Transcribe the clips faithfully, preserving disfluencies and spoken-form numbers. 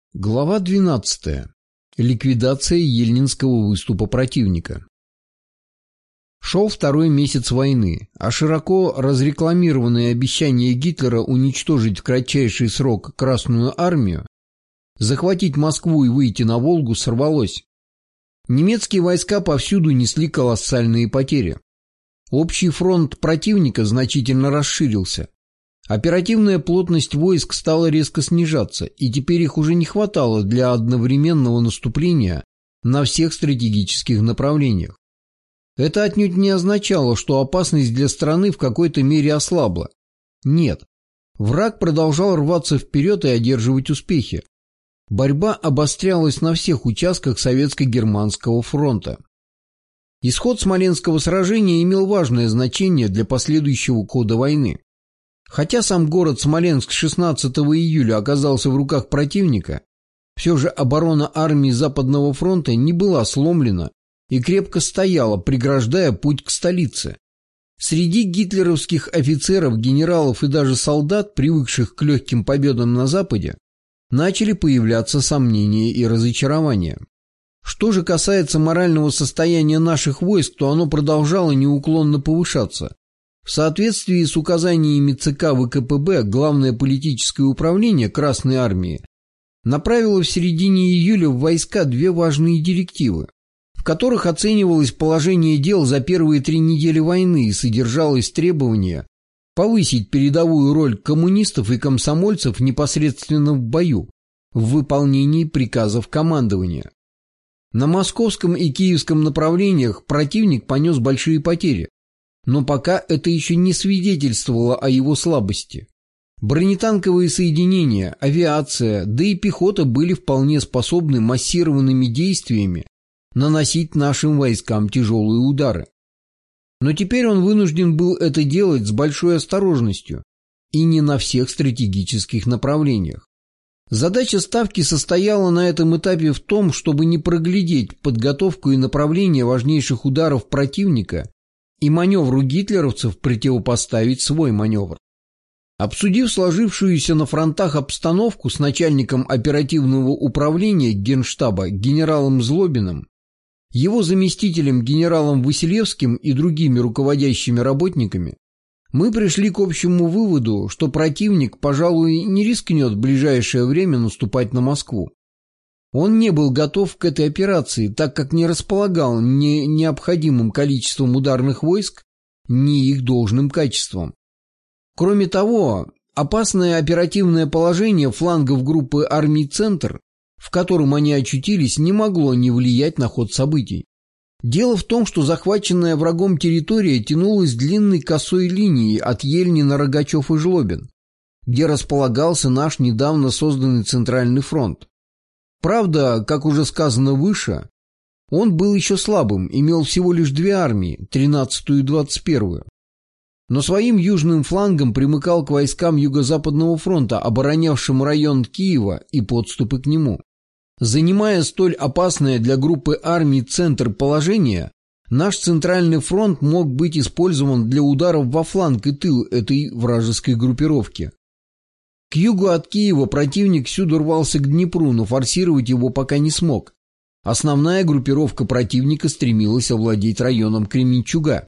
Глава двенадцатая. Ликвидация Ельнинского выступа противника. Шел второй месяц войны, а широко разрекламированное обещание Гитлера уничтожить в кратчайший срок Красную армию, захватить Москву и выйти на Волгу сорвалось. Немецкие войска повсюду несли колоссальные потери. Общий фронт противника значительно расширился. Оперативная плотность войск стала резко снижаться, и теперь их уже не хватало для одновременного наступления на всех стратегических направлениях. Это отнюдь не означало, что опасность для страны в какой-то мере ослабла. Нет, враг продолжал рваться вперед и одерживать успехи. Борьба обострялась на всех участках Советско-Германского фронта. Исход Смоленского сражения имел важное значение для последующего хода войны. Хотя сам город Смоленск шестнадцатого июля оказался в руках противника, все же оборона армии Западного фронта не была сломлена и крепко стояла, преграждая путь к столице. Среди гитлеровских офицеров, генералов и даже солдат, привыкших к легким победам на Западе, начали появляться сомнения и разочарования. Что же касается морального состояния наших войск, то оно продолжало неуклонно повышаться. В соответствии с указаниями ЦК ВКПБ, Главное политическое управление Красной армии направило в середине июля в войска две важные директивы, в которых оценивалось положение дел за первые три недели войны и содержалось требование повысить передовую роль коммунистов и комсомольцев непосредственно в бою, в выполнении приказов командования. На московском и киевском направлениях противник понес большие потери, но пока это еще не свидетельствовало о его слабости. Бронетанковые соединения, авиация, да и пехота были вполне способны массированными действиями наносить нашим войскам тяжелые удары. Но теперь он вынужден был это делать с большой осторожностью и не на всех стратегических направлениях. Задача ставки состояла на этом этапе в том, чтобы не проглядеть подготовку и направление важнейших ударов противника и маневру гитлеровцев противопоставить свой маневр. Обсудив сложившуюся на фронтах обстановку с начальником оперативного управления Генштаба генералом Злобиным, его заместителем генералом Василевским и другими руководящими работниками, мы пришли к общему выводу, что противник, пожалуй, не рискнет в ближайшее время наступать на Москву. Он не был готов к этой операции, так как не располагал ни необходимым количеством ударных войск, ни их должным качеством. Кроме того, опасное оперативное положение флангов группы армий «Центр», в котором они очутились, не могло не влиять на ход событий. Дело в том, что захваченная врагом территория тянулась длинной косой линией от Ельни на Рогачев и Жлобин, где располагался наш недавно созданный Центральный фронт. Правда, как уже сказано выше, он был еще слабым, имел всего лишь две армии, тринадцатую и двадцать первую. Но своим южным флангом примыкал к войскам Юго-Западного фронта, оборонявшим район Киева и подступы к нему. Занимая столь опасное для группы армий центр положение, наш Центральный фронт мог быть использован для ударов во фланг и тыл этой вражеской группировки. К югу от Киева противник всюду рвался к Днепру, но форсировать его пока не смог. Основная группировка противника стремилась овладеть районом Кременчуга.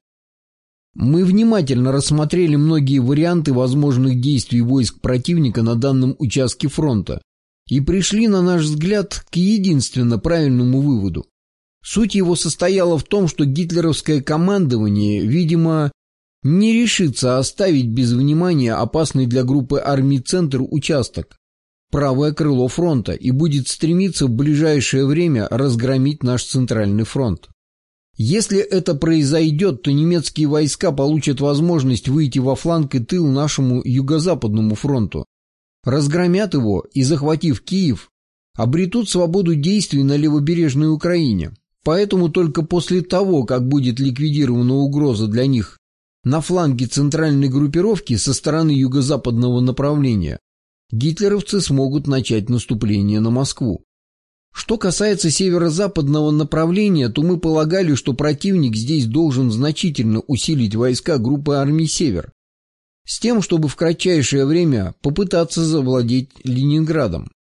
Мы внимательно рассмотрели многие варианты возможных действий войск противника на данном участке фронта и пришли, на наш взгляд, к единственно правильному выводу. Суть его состояла в том, что гитлеровское командование, видимо, не решится оставить без внимания опасный для группы армий «Центр» участок, правое крыло фронта, и будет стремиться в ближайшее время разгромить наш Центральный фронт. Если это произойдет, то немецкие войска получат возможность выйти во фланг и тыл нашему Юго-Западному фронту, разгромят его и, захватив Киев, обретут свободу действий на левобережной Украине. Поэтому только после того, как будет ликвидирована угроза для них на фланге центральной группировки со стороны юго-западного направления, гитлеровцы смогут начать наступление на Москву. Что касается северо-западного направления, то мы полагали, что противник здесь должен значительно усилить войска группы армий «Север», с тем, чтобы в кратчайшее время попытаться завладеть Ленинградом.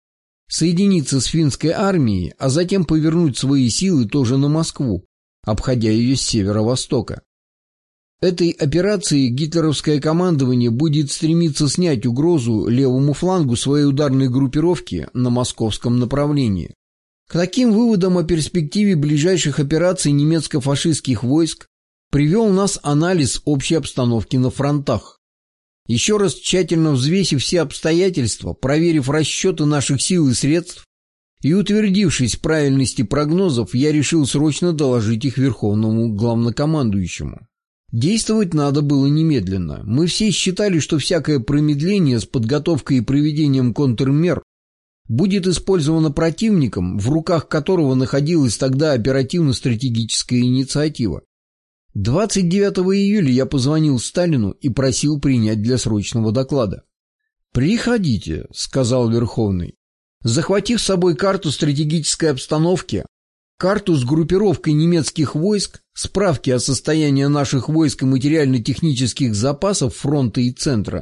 соединиться с финской армией, а затем повернуть свои силы тоже на Москву, обходя ее с северо-востока. Этой операцией гитлеровское командование будет стремиться снять угрозу левому флангу своей ударной группировки на московском направлении. К таким выводам о перспективе ближайших операций немецко-фашистских войск привел нас анализ общей обстановки на фронтах. Еще раз тщательно взвесив все обстоятельства, проверив расчеты наших сил и средств и утвердившись в правильности прогнозов, я решил срочно доложить их верховному главнокомандующему. Действовать надо было немедленно. Мы все считали, что всякое промедление с подготовкой и проведением контрмер будет использовано противником, в руках которого находилась тогда оперативно-стратегическая инициатива. двадцать девятого июля я позвонил Сталину и просил принять для срочного доклада. «Приходите», — сказал Верховный. Захватив с собой карту стратегической обстановки, карту с группировкой немецких войск, справки о состоянии наших войск и материально-технических запасов фронта и центра,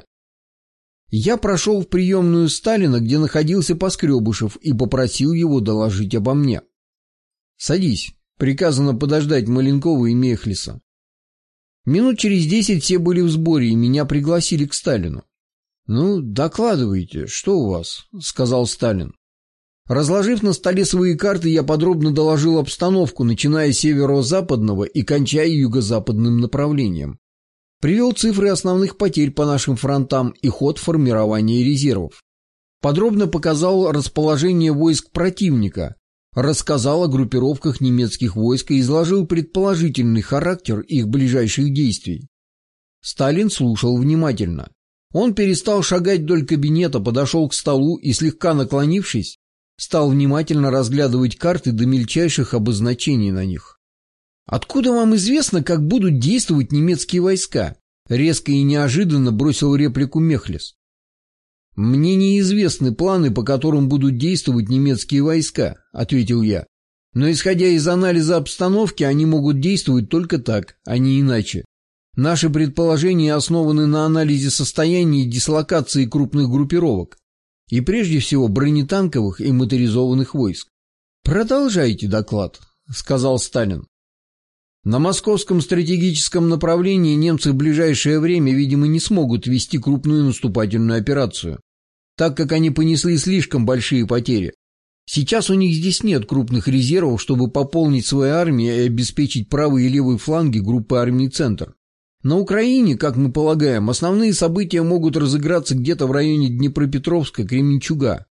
я прошел в приемную Сталина, где находился Поскребышев, и попросил его доложить обо мне. «Садись», — приказано подождать Маленкова и Мехлиса. Минут через десять все были в сборе, и меня пригласили к Сталину. «Ну, докладывайте, что у вас?» — сказал Сталин. Разложив на столе свои карты, я подробно доложил обстановку, начиная с северо-западного и кончая юго-западным направлением. Привел цифры основных потерь по нашим фронтам и ход формирования резервов. Подробно показал расположение войск противника, рассказал о группировках немецких войск и изложил предположительный характер их ближайших действий. Сталин слушал внимательно. Он перестал шагать вдоль кабинета, подошел к столу и, слегка наклонившись, стал внимательно разглядывать карты до мельчайших обозначений на них. «Откуда вам известно, как будут действовать немецкие войска?» — резко и неожиданно бросил реплику Мехлис. «Мне неизвестны планы, по которым будут действовать немецкие войска», — ответил я. «Но исходя из анализа обстановки, они могут действовать только так, а не иначе. Наши предположения основаны на анализе состояния и дислокации крупных группировок, и прежде всего бронетанковых и моторизованных войск». «Продолжайте доклад», — сказал Сталин. На московском стратегическом направлении немцы в ближайшее время, видимо, не смогут вести крупную наступательную операцию, так как они понесли слишком большие потери. Сейчас у них здесь нет крупных резервов, чтобы пополнить свои армии и обеспечить правый и левый фланги группы армий «Центр». На Украине, как мы полагаем, основные события могут разыграться где-то в районе Днепропетровска, Кременчуга,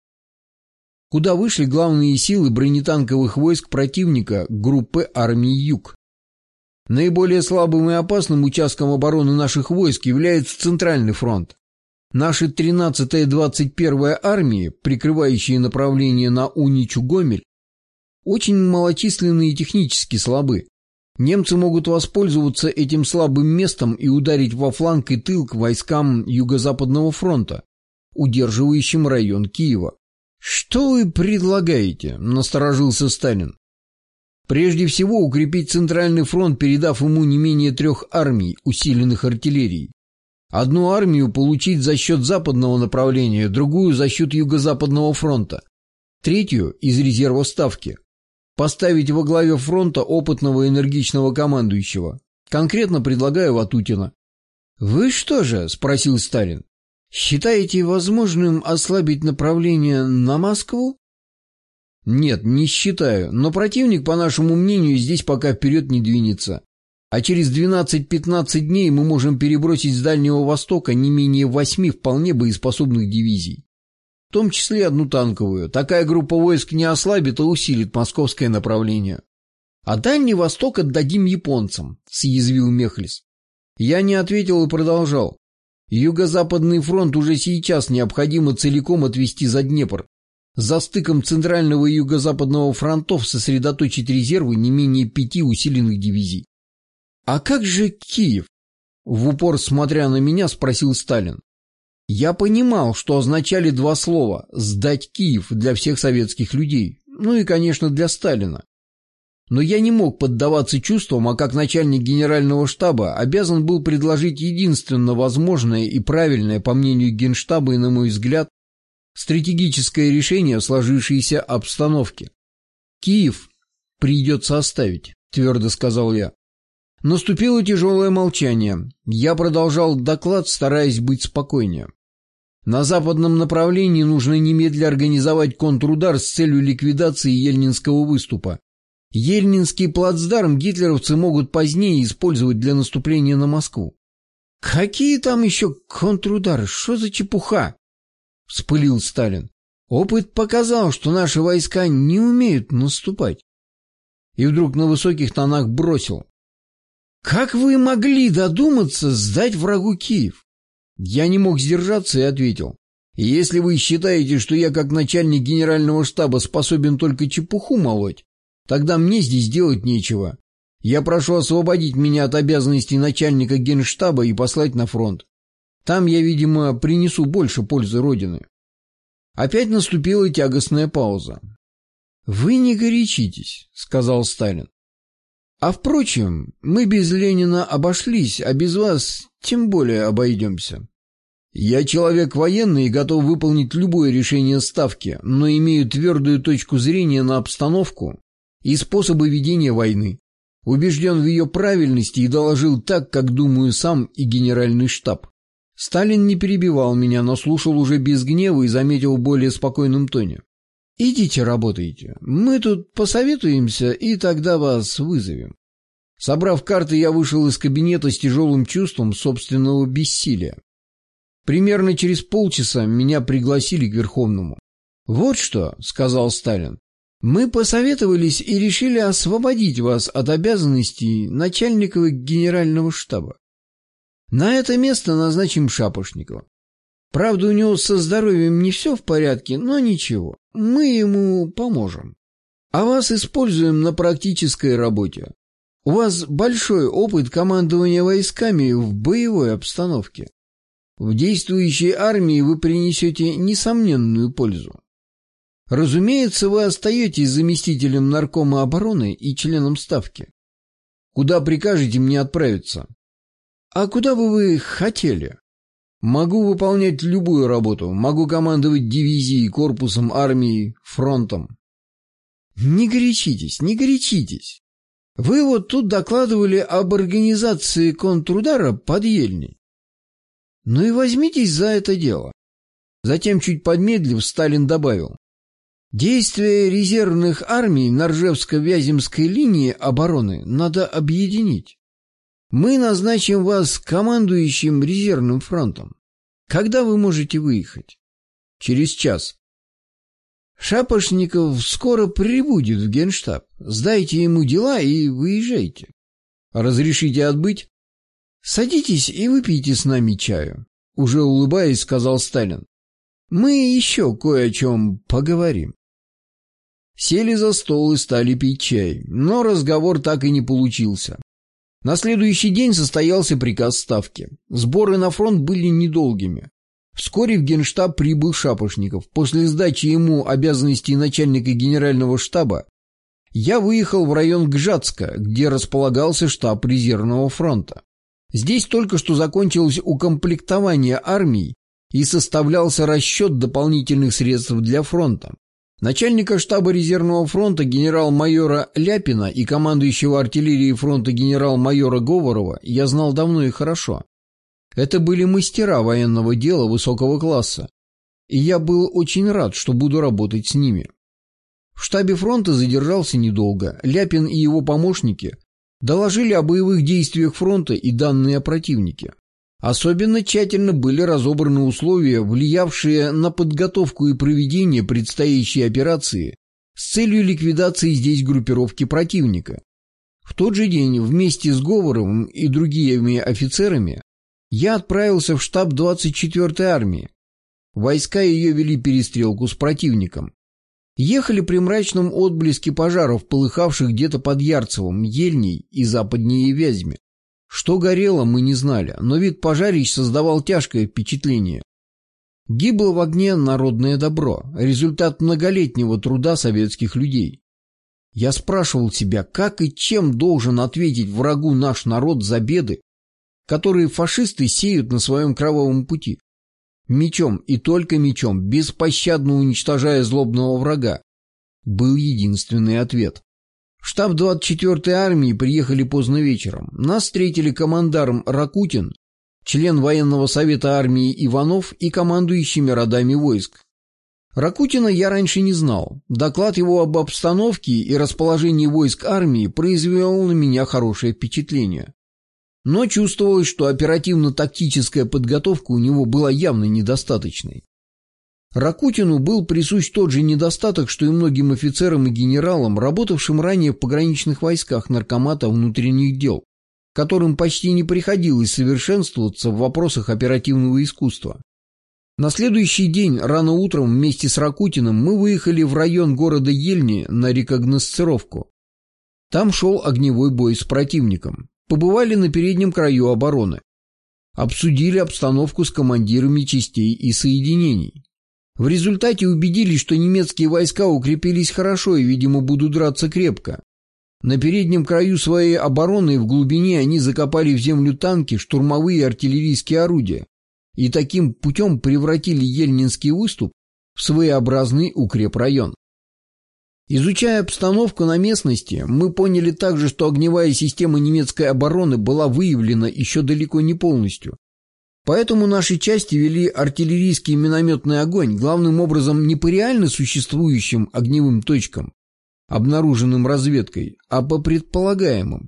куда вышли главные силы бронетанковых войск противника группы армий «Юг». Наиболее слабым и опасным участком обороны наших войск является Центральный фронт. Наши тринадцатая и двадцать первая армии, прикрывающие направление на Уничу-Гомель, очень малочисленны и технически слабы. Немцы могут воспользоваться этим слабым местом и ударить во фланг и тыл к войскам Юго-Западного фронта, удерживающим район Киева. «Что вы предлагаете?» – насторожился Сталин. «Прежде всего укрепить Центральный фронт, передав ему не менее трех армий, усиленных артиллерией. Одну армию получить за счет западного направления, другую за счет Юго-Западного фронта, третью из резерва Ставки. Поставить во главе фронта опытного энергичного командующего. Конкретно предлагаю Ватутина». «Вы что же?» – спросил Сталин. «Считаете возможным ослабить направление на Москву?» «Нет, не считаю, но противник, по нашему мнению, здесь пока вперед не двинется. А через двенадцать-пятнадцать дней мы можем перебросить с Дальнего Востока не менее восьми вполне боеспособных дивизий. В том числе одну танковую. Такая группа войск не ослабит, а усилит московское направление». «А Дальний Восток отдадим японцам», — съязвил Мехлис. Я не ответил и продолжал. «Юго-Западный фронт уже сейчас необходимо целиком отвести за Днепр. За стыком Центрального и Юго-Западного фронтов сосредоточить резервы не менее пяти усиленных дивизий». «А как же Киев?» — в упор смотря на меня спросил Сталин. Я понимал, что означали два слова «сдать Киев» для всех советских людей, ну и, конечно, для Сталина. Но я не мог поддаваться чувствам, а как начальник генерального штаба обязан был предложить единственно возможное и правильное, по мнению Генштаба и, на мой взгляд, Стратегическое решение в сложившейся обстановке. Киев придется оставить, твердо сказал я. Наступило тяжелое молчание. Я продолжал доклад, стараясь быть спокойнее. На западном направлении нужно немедля организовать контрудар с целью ликвидации Ельнинского выступа. Ельнинский плацдарм гитлеровцы могут позднее использовать для наступления на Москву. «Какие там еще контрудары? Что за чепуха?» — вспылил Сталин. «Опыт показал, что наши войска не умеют наступать». И вдруг на высоких тонах бросил: «Как вы могли додуматься сдать врагу Киев?» Я не мог сдержаться и ответил: «Если вы считаете, что я как начальник генерального штаба способен только чепуху молоть, тогда мне здесь делать нечего. Я прошу освободить меня от обязанностей начальника генштаба и послать на фронт. Там я, видимо, принесу больше пользы Родины». Опять наступила тягостная пауза. «Вы не горячитесь», — сказал Сталин. «А впрочем, мы без Ленина обошлись, а без вас тем более обойдемся. Я человек военный и готов выполнить любое решение Ставки, но имею твердую точку зрения на обстановку и способы ведения войны. Убежден в ее правильности и доложил так, как думаю сам и генеральный штаб». Сталин не перебивал меня, но слушал уже без гнева и заметил в более спокойном тоне: «Идите работайте. Мы тут посоветуемся и тогда вас вызовем». Собрав карты, я вышел из кабинета с тяжелым чувством собственного бессилия. Примерно через полчаса меня пригласили к Верховному. «Вот что», — сказал Сталин, — «мы посоветовались и решили освободить вас от обязанностей начальника генерального штаба. На это место назначим Шапошникова. Правда, у него со здоровьем не все в порядке, но ничего, мы ему поможем. А вас используем на практической работе. У вас большой опыт командования войсками в боевой обстановке. В действующей армии вы принесете несомненную пользу. Разумеется, вы остаетесь заместителем наркома обороны и членом Ставки. Куда прикажете мне отправиться?» «А куда бы вы хотели?» «Могу выполнять любую работу. Могу командовать дивизией, корпусом, армией, фронтом». «Не горячитесь, не горячитесь. Вы вот тут докладывали об организации контрудара под Ельней. Ну и возьмитесь за это дело». Затем, чуть подмедлив, Сталин добавил: «Действия резервных армий на Ржевско-Вяземской линии обороны надо объединить. Мы назначим вас командующим резервным фронтом. Когда вы можете выехать?» «Через час». «Шапошников скоро прибудет в Генштаб. Сдайте ему дела и выезжайте». «Разрешите отбыть?» «Садитесь и выпейте с нами чаю», — уже улыбаясь, сказал Сталин. «Мы еще кое о чем поговорим». Сели за стол и стали пить чай, но разговор так и не получился. На следующий день состоялся приказ Ставки. Сборы на фронт были недолгими. Вскоре в Генштаб прибыл Шапошников. После сдачи ему обязанностей начальника генерального штаба я выехал в район Гжатска, где располагался штаб резервного фронта. Здесь только что закончилось укомплектование армий и составлялся расчет дополнительных средств для фронта. Начальника штаба резервного фронта генерал-майора Ляпина и командующего артиллерией фронта генерал-майора Говорова я знал давно и хорошо. Это были мастера военного дела высокого класса, и я был очень рад, что буду работать с ними. В штабе фронта задержался недолго. Ляпин и его помощники доложили о боевых действиях фронта и данные о противнике. Особенно тщательно были разобраны условия, влиявшие на подготовку и проведение предстоящей операции с целью ликвидации здесь группировки противника. В тот же день вместе с Говоровым и другими офицерами я отправился в штаб двадцать четвёртой армии. Войска ее вели перестрелку с противником. Ехали при мрачном отблеске пожаров, полыхавших где-то под Ярцевым, Ельней и западнее Вязьме. Что горело, мы не знали, но вид пожарищ создавал тяжкое впечатление. Гибло в огне народное добро, результат многолетнего труда советских людей. Я спрашивал себя, как и чем должен ответить врагу наш народ за беды, которые фашисты сеют на своем кровавом пути. Мечом и только мечом, беспощадно уничтожая злобного врага, был единственный ответ. В штаб двадцать четвёртой армии приехали поздно вечером. Нас встретили командарм Ракутин, член военного совета армии Иванов и командующими родами войск. Ракутина я раньше не знал. Доклад его об обстановке и расположении войск армии произвел на меня хорошее впечатление. Но чувствовалось, что оперативно-тактическая подготовка у него была явно недостаточной. Ракутину был присущ тот же недостаток, что и многим офицерам и генералам, работавшим ранее в пограничных войсках Наркомата внутренних дел, которым почти не приходилось совершенствоваться в вопросах оперативного искусства. На следующий день, рано утром, вместе с Ракутиным мы выехали в район города Ельни на рекогносцировку. Там шел огневой бой с противником. Побывали на переднем краю обороны. Обсудили обстановку с командирами частей и соединений. В результате убедились, что немецкие войска укрепились хорошо и, видимо, будут драться крепко. На переднем краю своей обороны в глубине они закопали в землю танки, штурмовые и артиллерийские орудия и таким путем превратили Ельнинский выступ в своеобразный укрепрайон. Изучая обстановку на местности, мы поняли также, что огневая система немецкой обороны была выявлена еще далеко не полностью. Поэтому наши части вели артиллерийский и минометный огонь главным образом не по реально существующим огневым точкам, обнаруженным разведкой, а по предполагаемым.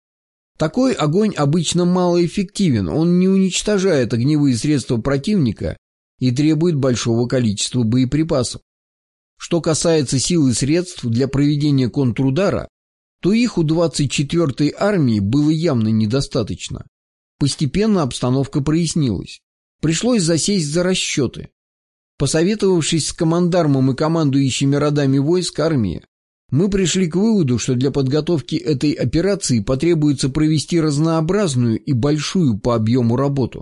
Такой огонь обычно малоэффективен, он не уничтожает огневые средства противника и требует большого количества боеприпасов. Что касается сил и средств для проведения контрудара, то их у двадцать четвёртой армии было явно недостаточно. Постепенно обстановка прояснилась. Пришлось засесть за расчеты. Посоветовавшись с командармом и командующими родами войск армии, мы пришли к выводу, что для подготовки этой операции потребуется провести разнообразную и большую по объему работу.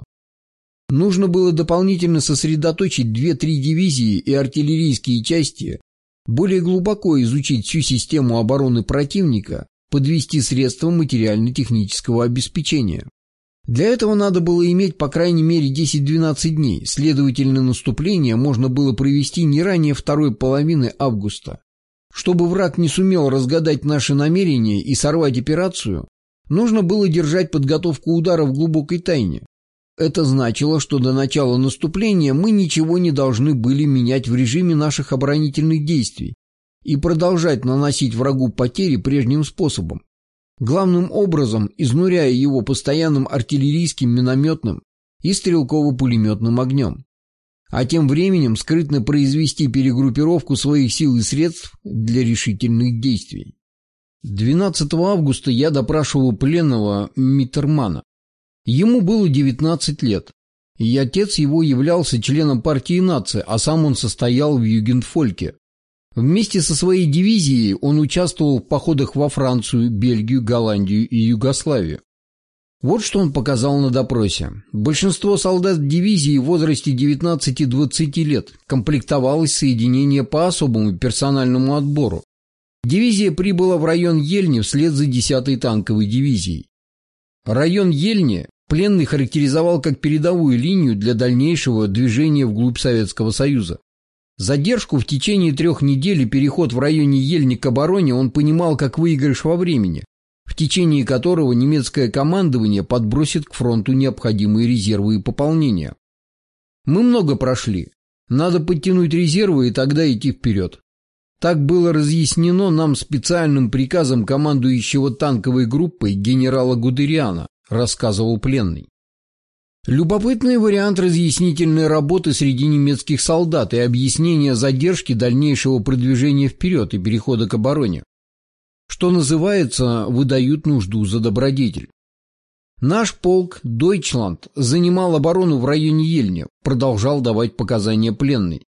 Нужно было дополнительно сосредоточить две-три дивизии и артиллерийские части, более глубоко изучить всю систему обороны противника, подвести средства материально-технического обеспечения. Для этого надо было иметь по крайней мере десять-двенадцать дней, следовательно, наступление можно было провести не ранее второй половины августа. Чтобы враг не сумел разгадать наши намерения и сорвать операцию, нужно было держать подготовку удара в глубокой тайне. Это значило, что до начала наступления мы ничего не должны были менять в режиме наших оборонительных действий и продолжать наносить врагу потери прежним способом, главным образом изнуряя его постоянным артиллерийским, минометным и стрелково-пулеметным огнем, а тем временем скрытно произвести перегруппировку своих сил и средств для решительных действий. двенадцатого августа я допрашивал пленного Миттермана. Ему было девятнадцать лет, и отец его являлся членом партии нации, а сам он состоял в Югендфольке. Вместе со своей дивизией он участвовал в походах во Францию, Бельгию, Голландию и Югославию. Вот что он показал на допросе. Большинство солдат дивизии в возрасте девятнадцати-двадцати лет комплектовалось соединение по особому персональному отбору. Дивизия прибыла в район Ельни вслед за десятой танковой дивизией. Район Ельни пленный характеризовал как передовую линию для дальнейшего движения вглубь Советского Союза. Задержку в течение трех недель и переход в районе Ельни к обороне он понимал как выигрыш во времени, в течение которого немецкое командование подбросит к фронту необходимые резервы и пополнения. Мы много прошли. Надо подтянуть резервы и тогда идти вперед. Так было разъяснено нам специальным приказом командующего танковой группой генерала Гудериана, рассказывал пленный. Любопытный вариант разъяснительной работы среди немецких солдат и объяснения задержки дальнейшего продвижения вперед и перехода к обороне. Что называется, выдают нужду за добродетель. Наш полк «Дойчланд» занимал оборону в районе Ельни, продолжал давать показания пленный.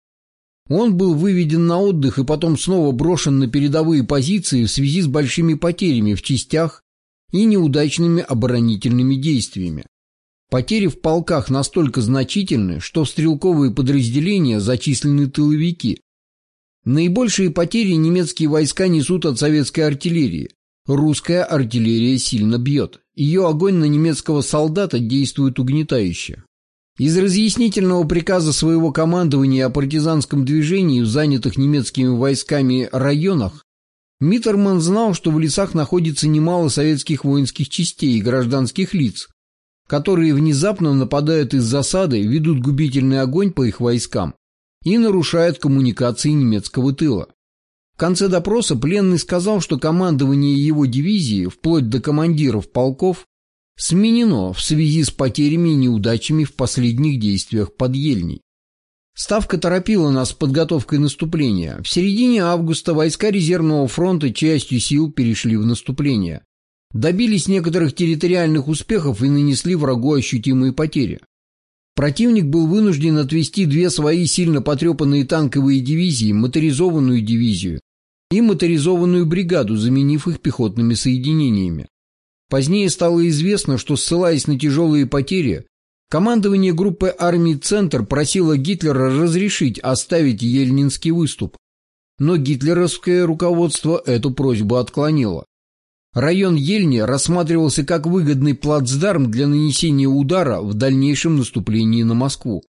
Он был выведен на отдых и потом снова брошен на передовые позиции в связи с большими потерями в частях и неудачными оборонительными действиями. Потери в полках настолько значительны, что в стрелковые подразделения зачислены тыловики. Наибольшие потери немецкие войска несут от советской артиллерии. Русская артиллерия сильно бьет. Ее огонь на немецкого солдата действует угнетающе. Из разъяснительного приказа своего командования о партизанском движении в занятых немецкими войсками районах Миттерман знал, что в лесах находится немало советских воинских частей и гражданских лиц, которые внезапно нападают из засады, ведут губительный огонь по их войскам и нарушают коммуникации немецкого тыла. В конце допроса пленный сказал, что командование его дивизии, вплоть до командиров полков, сменено в связи с потерями и неудачами в последних действиях под Ельней. Ставка торопила нас с подготовкой наступления. В середине августа войска резервного фронта частью сил перешли в наступление. Добились некоторых территориальных успехов и нанесли врагу ощутимые потери. Противник был вынужден отвести две свои сильно потрепанные танковые дивизии, моторизованную дивизию и моторизованную бригаду, заменив их пехотными соединениями. Позднее стало известно, что, ссылаясь на тяжелые потери, командование группы армий «Центр» просило Гитлера разрешить оставить Ельнинский выступ, но гитлеровское руководство эту просьбу отклонило. Район Ельни рассматривался как выгодный плацдарм для нанесения удара в дальнейшем наступлении на Москву.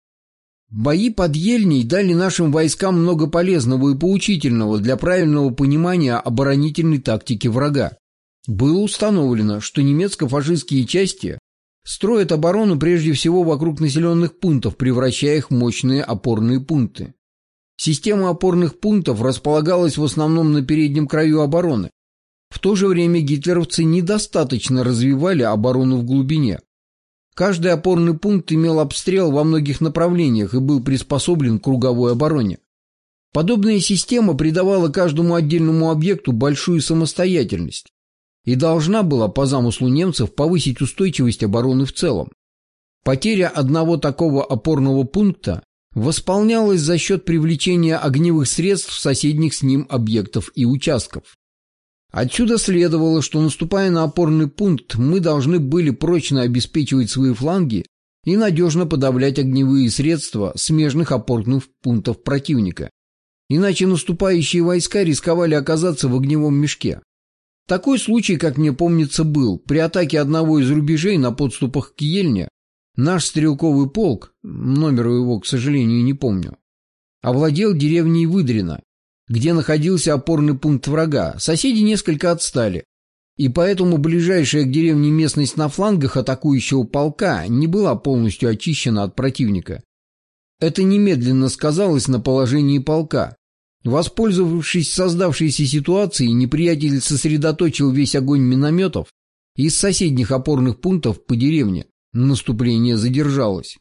Бои под Ельней дали нашим войскам много полезного и поучительного для правильного понимания оборонительной тактики врага. Было установлено, что немецко-фашистские части строят оборону прежде всего вокруг населенных пунктов, превращая их в мощные опорные пункты. Система опорных пунктов располагалась в основном на переднем краю обороны. В то же время гитлеровцы недостаточно развивали оборону в глубине. Каждый опорный пункт имел обстрел во многих направлениях и был приспособлен к круговой обороне. Подобная система придавала каждому отдельному объекту большую самостоятельность и должна была, по замыслу немцев, повысить устойчивость обороны в целом. Потеря одного такого опорного пункта восполнялась за счет привлечения огневых средств соседних с ним объектов и участков. Отсюда следовало, что, наступая на опорный пункт, мы должны были прочно обеспечивать свои фланги и надежно подавлять огневые средства смежных опорных пунктов противника. Иначе наступающие войска рисковали оказаться в огневом мешке. Такой случай, как мне помнится, был. При атаке одного из рубежей на подступах к Ельне наш стрелковый полк, номер его, к сожалению, не помню, овладел деревней Выдрино, где находился опорный пункт врага. Соседи несколько отстали, и поэтому ближайшая к деревне местность на флангах атакующего полка не была полностью очищена от противника. Это немедленно сказалось на положении полка. Воспользовавшись создавшейся ситуацией, неприятель сосредоточил весь огонь минометов из соседних опорных пунктов по деревне. Наступление задержалось.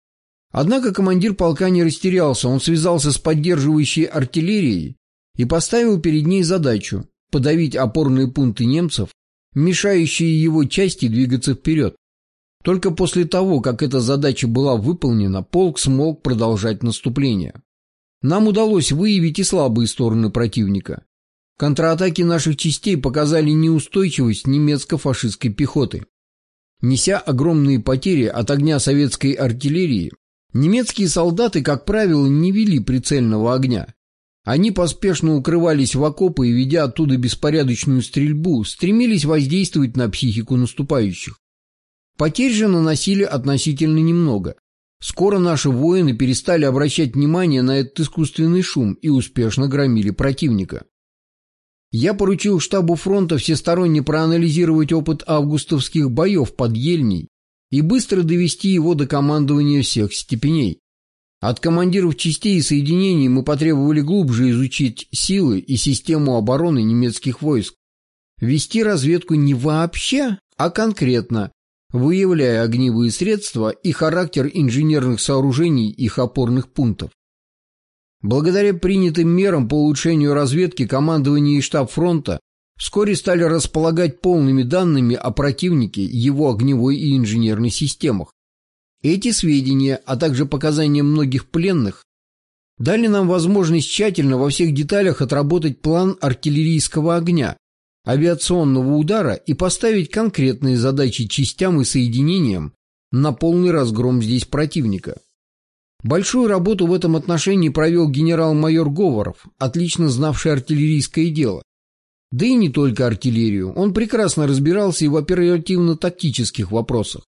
Однако командир полка не растерялся, он связался с поддерживающей артиллерией и поставил перед ней задачу подавить опорные пункты немцев, мешающие его части двигаться вперед. Только после того, как эта задача была выполнена, полк смог продолжать наступление. Нам удалось выявить и слабые стороны противника. Контратаки наших частей показали неустойчивость немецко-фашистской пехоты. Неся огромные потери от огня советской артиллерии, немецкие солдаты, как правило, не вели прицельного огня. Они поспешно укрывались в окопы и, ведя оттуда беспорядочную стрельбу, стремились воздействовать на психику наступающих. Потерь же наносили относительно немного. Скоро наши воины перестали обращать внимание на этот искусственный шум и успешно громили противника. Я поручил штабу фронта всесторонне проанализировать опыт августовских боев под Ельней и быстро довести его до командования всех степеней. От командиров частей и соединений мы потребовали глубже изучить силы и систему обороны немецких войск, вести разведку не вообще, а конкретно, выявляя огневые средства и характер инженерных сооружений их опорных пунктов. Благодаря принятым мерам по улучшению разведки командование и штаб фронта вскоре стали располагать полными данными о противнике, его огневой и инженерной системах. Эти сведения, а также показания многих пленных, дали нам возможность тщательно во всех деталях отработать план артиллерийского огня, авиационного удара и поставить конкретные задачи частям и соединениям на полный разгром здесь противника. Большую работу в этом отношении провел генерал-майор Говоров, отлично знавший артиллерийское дело. Да и не только артиллерию, он прекрасно разбирался и в оперативно-тактических вопросах.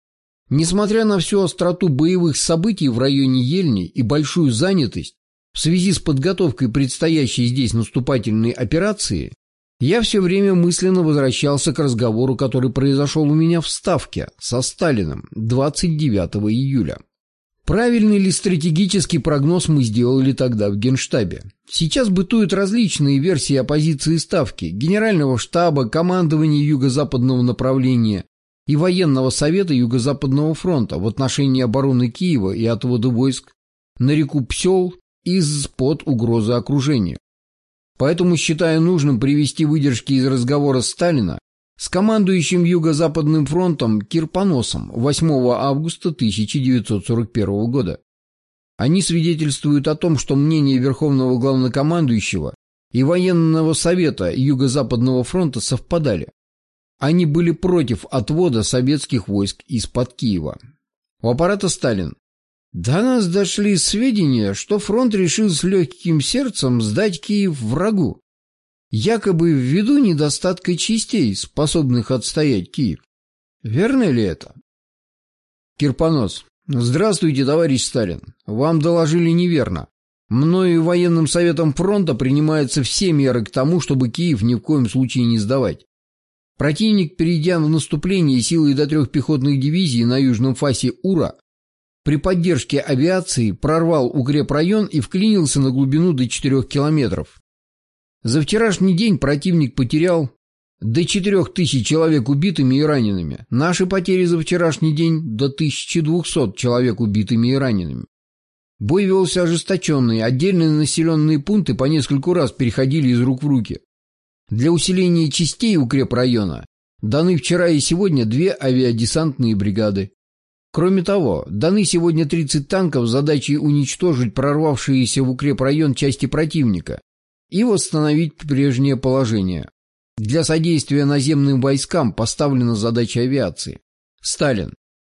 Несмотря на всю остроту боевых событий в районе Ельни и большую занятость в связи с подготовкой предстоящей здесь наступательной операции, я все время мысленно возвращался к разговору, который произошел у меня в Ставке со Сталиным двадцать девятого июля. Правильный ли стратегический прогноз мы сделали тогда в Генштабе? Сейчас бытуют различные версии оппозиции Ставки, Генерального штаба, командования Юго-Западного направления и Военного совета Юго-Западного фронта в отношении обороны Киева и отвода войск на реку Псел из-под угрозы окружения. Поэтому считаю нужным привести выдержки из разговора Сталина с командующим Юго-Западным фронтом Кирпоносом восьмого августа тысяча девятьсот сорок первого года. Они свидетельствуют о том, что мнения Верховного Главнокомандующего и Военного совета Юго-Западного фронта совпадали. Они были против отвода советских войск из-под Киева. У аппарата Сталин. До нас дошли сведения, что фронт решил с легким сердцем сдать Киев врагу, якобы ввиду недостатка частей, способных отстоять Киев. Верно ли это? Кирпонос. Здравствуйте, товарищ Сталин. Вам доложили неверно. Мною и военным советом фронта принимаются все меры к тому, чтобы Киев ни в коем случае не сдавать. Противник, перейдя в наступление силой до трех пехотных дивизий на южном фасе Ура, при поддержке авиации прорвал укрепрайон и вклинился на глубину до четырёх километров. За вчерашний день противник потерял до четырёх тысяч человек убитыми и ранеными. Наши потери за вчерашний день до тысячи двухсот человек убитыми и ранеными. Бой велся ожесточенный, отдельные населенные пункты по нескольку раз переходили из рук в руки. Для усиления частей укрепрайона даны вчера и сегодня две авиадесантные бригады. Кроме того, даны сегодня тридцать танков с задачей уничтожить прорвавшиеся в укрепрайон части противника и восстановить прежнее положение. Для содействия наземным войскам поставлена задача авиации. Сталин.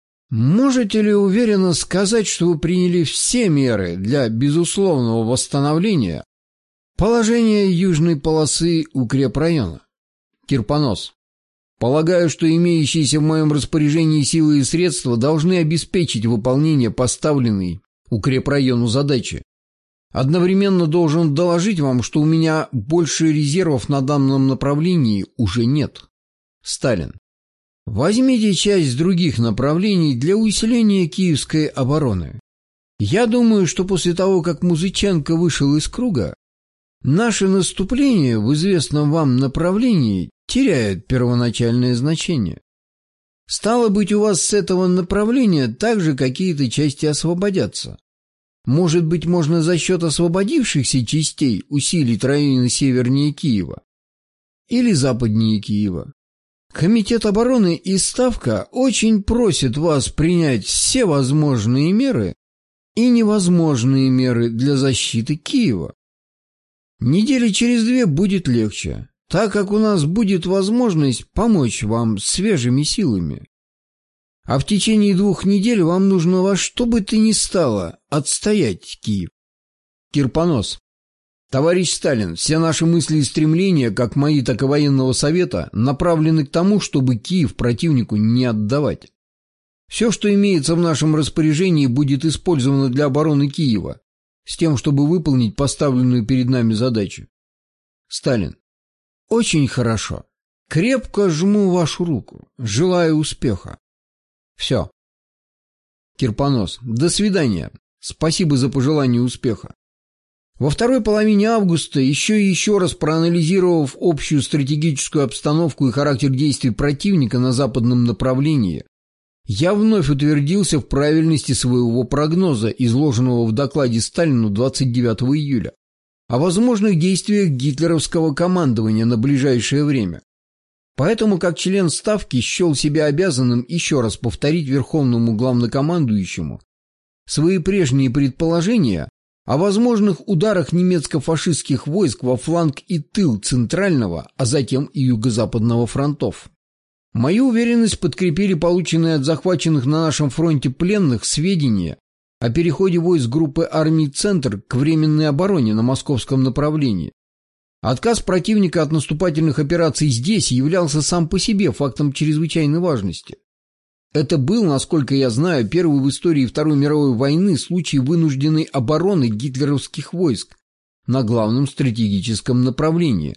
Можете ли уверенно сказать, что вы приняли все меры для безусловного восстановления положения южной полосы укрепрайона? Кирпонос. Полагаю, что имеющиеся в моем распоряжении силы и средства должны обеспечить выполнение поставленной укрепрайону задачи. Одновременно должен доложить вам, что у меня больше резервов на данном направлении уже нет. Сталин. Возьмите часть других направлений для усиления киевской обороны. Я думаю, что после того, как Музыченко вышел из круга, наше наступление в известном вам направлении теряет первоначальное значение. Стало быть, у вас с этого направления также какие-то части освободятся. Может быть, можно за счет освободившихся частей усилить районы севернее Киева или западнее Киева. Комитет обороны и Ставка очень просят вас принять все возможные меры и невозможные меры для защиты Киева. Недели через две будет легче, так как у нас будет возможность помочь вам свежими силами. А в течение двух недель вам нужно во что бы то ни стало отстоять Киев. Кирпонос. Товарищ Сталин, все наши мысли и стремления, как мои, так и военного совета, направлены к тому, чтобы Киев противнику не отдавать. Все, что имеется в нашем распоряжении, будет использовано для обороны Киева, с тем, чтобы выполнить поставленную перед нами задачу. Сталин. Очень хорошо. Крепко жму вашу руку. Желаю успеха. Все. Кирпонос. До свидания. Спасибо за пожелание успеха. Во второй половине августа, еще и еще раз проанализировав общую стратегическую обстановку и характер действий противника на западном направлении, я вновь утвердился в правильности своего прогноза, изложенного в докладе Сталину двадцать девятого июля, о возможных действиях гитлеровского командования на ближайшее время. Поэтому, как член Ставки, счел себя обязанным еще раз повторить Верховному Главнокомандующему свои прежние предположения о возможных ударах немецко-фашистских войск во фланг и тыл Центрального, а затем и Юго-Западного фронтов. Мою уверенность подкрепили полученные от захваченных на нашем фронте пленных сведения о переходе войск группы армий «Центр» к временной обороне на московском направлении. Отказ противника от наступательных операций здесь являлся сам по себе фактом чрезвычайной важности. Это был, насколько я знаю, первый в истории Второй мировой войны случай вынужденной обороны гитлеровских войск на главном стратегическом направлении.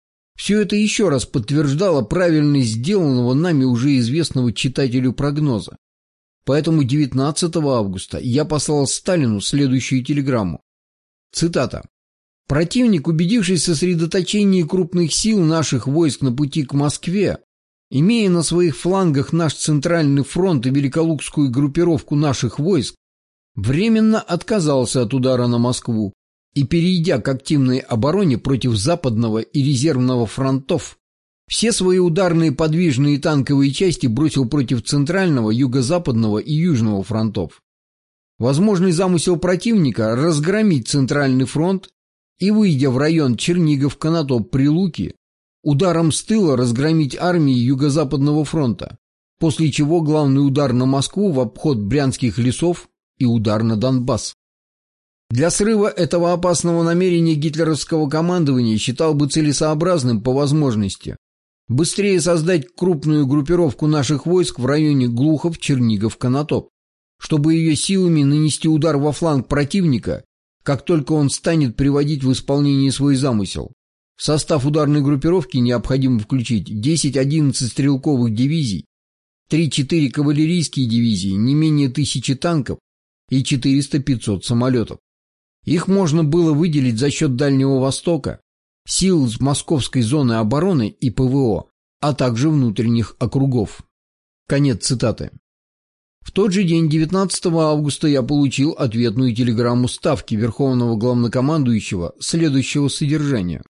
Все это еще раз подтверждало правильность сделанного нами уже известного читателю прогноза. Поэтому девятнадцатого августа я послал Сталину следующую телеграмму. Цитата. «Противник, убедившись в сосредоточении крупных сил наших войск на пути к Москве, имея на своих флангах наш Центральный фронт и Великолукскую группировку наших войск, временно отказался от удара на Москву и, перейдя к активной обороне против Западного и Резервного фронтов, все свои ударные подвижные танковые части бросил против Центрального, Юго-Западного и Южного фронтов. Возможный замысел противника – разгромить Центральный фронт и, выйдя в район Чернигов-Конотоп-Прилуки, ударом с тыла разгромить армии Юго-Западного фронта, после чего главный удар на Москву в обход Брянских лесов и удар на Донбасс. Для срыва этого опасного намерения гитлеровского командования считал бы целесообразным по возможности быстрее создать крупную группировку наших войск в районе Глухов-Чернигов-Конотоп, чтобы ее силами нанести удар во фланг противника, как только он станет приводить в исполнение свой замысел. В состав ударной группировки необходимо включить десять-одиннадцать стрелковых дивизий, три-четыре кавалерийские дивизии, не менее тысячи танков и четыреста-пятьсот самолетов. Их можно было выделить за счет Дальнего Востока, сил из Московской зоны обороны и ПВО, а также внутренних округов. Конец цитаты. В тот же день, девятнадцатого августа, я получил ответную телеграмму Ставки Верховного Главнокомандующего следующего содержания.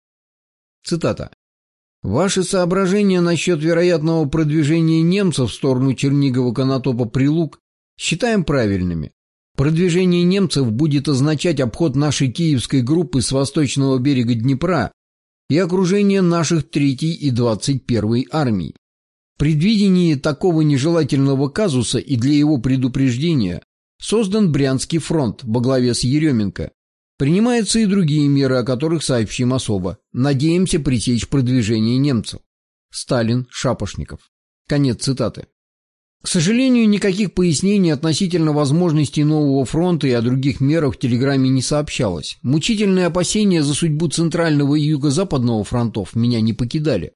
Цитата. «Ваши соображения насчет вероятного продвижения немцев в сторону Чернигова-Конотопа-Прилук считаем правильными. Продвижение немцев будет означать обход нашей киевской группы с восточного берега Днепра и окружение наших третьей и двадцать первой армий. В предвидении такого нежелательного казуса и для его предупреждения создан Брянский фронт во главе с Еременко. Принимаются и другие меры, о которых сообщим особо. Надеемся пресечь продвижение немцев. Сталин, Шапошников». Конец цитаты. К сожалению, никаких пояснений относительно возможностей нового фронта и о других мерах в телеграмме не сообщалось. Мучительные опасения за судьбу Центрального и Юго-Западного фронтов меня не покидали.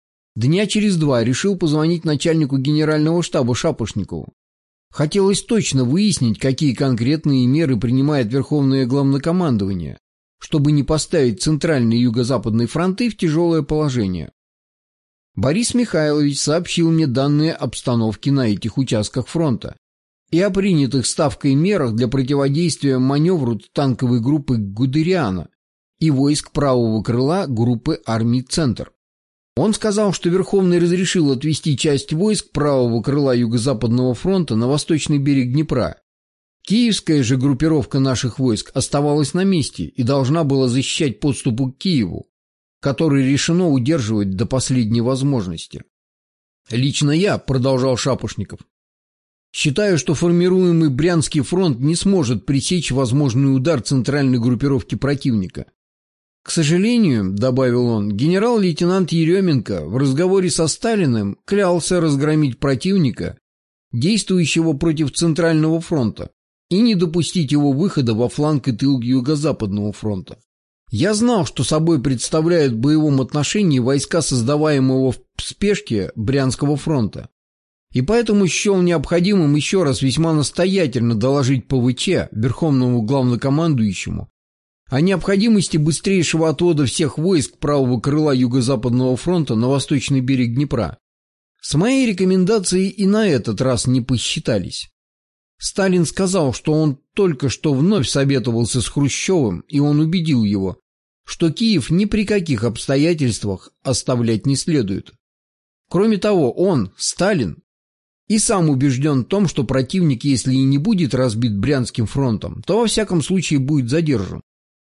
Дня через два решил позвонить начальнику генерального штаба Шапошникову. Хотелось точно выяснить, какие конкретные меры принимает Верховное Главнокомандование, чтобы не поставить Центральный и Юго-Западный фронты в тяжелое положение. Борис Михайлович сообщил мне данные обстановки на этих участках фронта и о принятых Ставкой мерах для противодействия маневру танковой группы Гудериана и войск правого крыла группы армий «Центр». Он сказал, что Верховный разрешил отвести часть войск правого крыла Юго-Западного фронта на восточный берег Днепра. Киевская же группировка наших войск оставалась на месте и должна была защищать подступы к Киеву, который решено удерживать до последней возможности. Лично я, продолжал Шапошников, считаю, что формируемый Брянский фронт не сможет пресечь возможный удар центральной группировки противника. К сожалению, добавил он, генерал-лейтенант Еременко в разговоре со Сталиным клялся разгромить противника, действующего против Центрального фронта, и не допустить его выхода во фланг и тыл Юго-Западного фронта. Я знал, что собой представляют в боевом отношении войска, создаваемого в спешке Брянского фронта, и поэтому счел необходимым еще раз весьма настоятельно доложить ПВЧ, Верховному Главнокомандующему, о необходимости быстрейшего отвода всех войск правого крыла Юго-Западного фронта на восточный берег Днепра. С моей рекомендацией и на этот раз не посчитались. Сталин сказал, что он только что вновь советовался с Хрущевым, и он убедил его, что Киев ни при каких обстоятельствах оставлять не следует. Кроме того, он, Сталин, и сам убежден в том, что противник, если и не будет разбит Брянским фронтом, то во всяком случае будет задержан.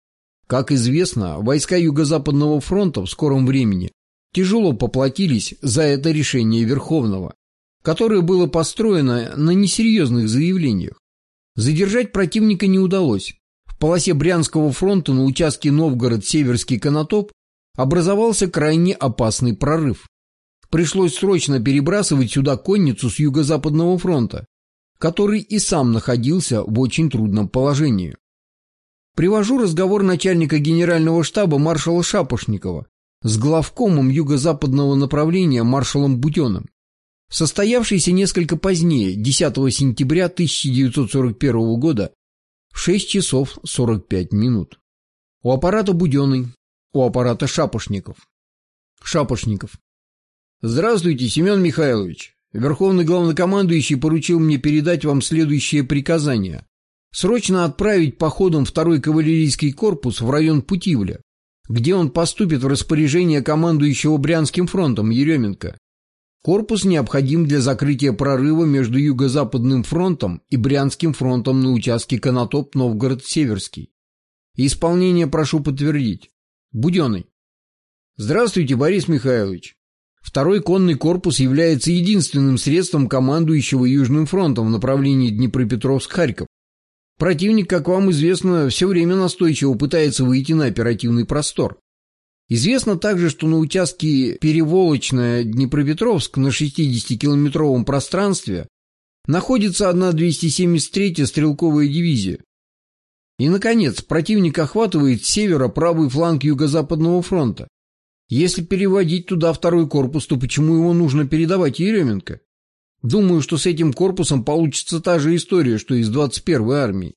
Как известно, войска Юго-Западного фронта в скором времени тяжело поплатились за это решение Верховного, которое было построено на несерьезных заявлениях. Задержать противника не удалось. В полосе Брянского фронта на участке Новгород-Северский Конотоп образовался крайне опасный прорыв. пришлось срочно перебрасывать сюда конницу с Юго-Западного фронта, который и сам находился в очень трудном положении. Привожу разговор начальника генерального штаба маршала Шапошникова с главкомом юго-западного направления маршалом Буденным, состоявшийся несколько позднее, десятого сентября тысяча девятьсот сорок первого года, в шесть часов сорок пять минут. У аппарата Буденный, у аппарата Шапошников. Шапошников. Здравствуйте, Семен Михайлович. Верховный главнокомандующий поручил мне передать вам следующее приказание. Срочно отправить походом второй кавалерийский корпус в район Путивля, где он поступит в распоряжение командующего Брянским фронтом Еременко. Корпус необходим для закрытия прорыва между Юго-Западным фронтом и Брянским фронтом на участке Конотоп-Новгород-Северский. Исполнение прошу подтвердить. Буденный. Здравствуйте, Борис Михайлович. Второй конный корпус является единственным средством командующего Южным фронтом в направлении Днепропетровск-Харьков. Противник, как вам известно, все время настойчиво пытается выйти на оперативный простор. Известно также, что на участке Переволочная-Днепропетровск на шестидесятикилометровом пространстве находится одна двести семьдесят третья стрелковая дивизия. И, наконец, противник охватывает с севера правый фланг Юго-Западного фронта. Если переводить туда второй корпус, то почему его нужно передавать Еременко? Думаю, что с этим корпусом получится та же история, что и с двадцать первой армией.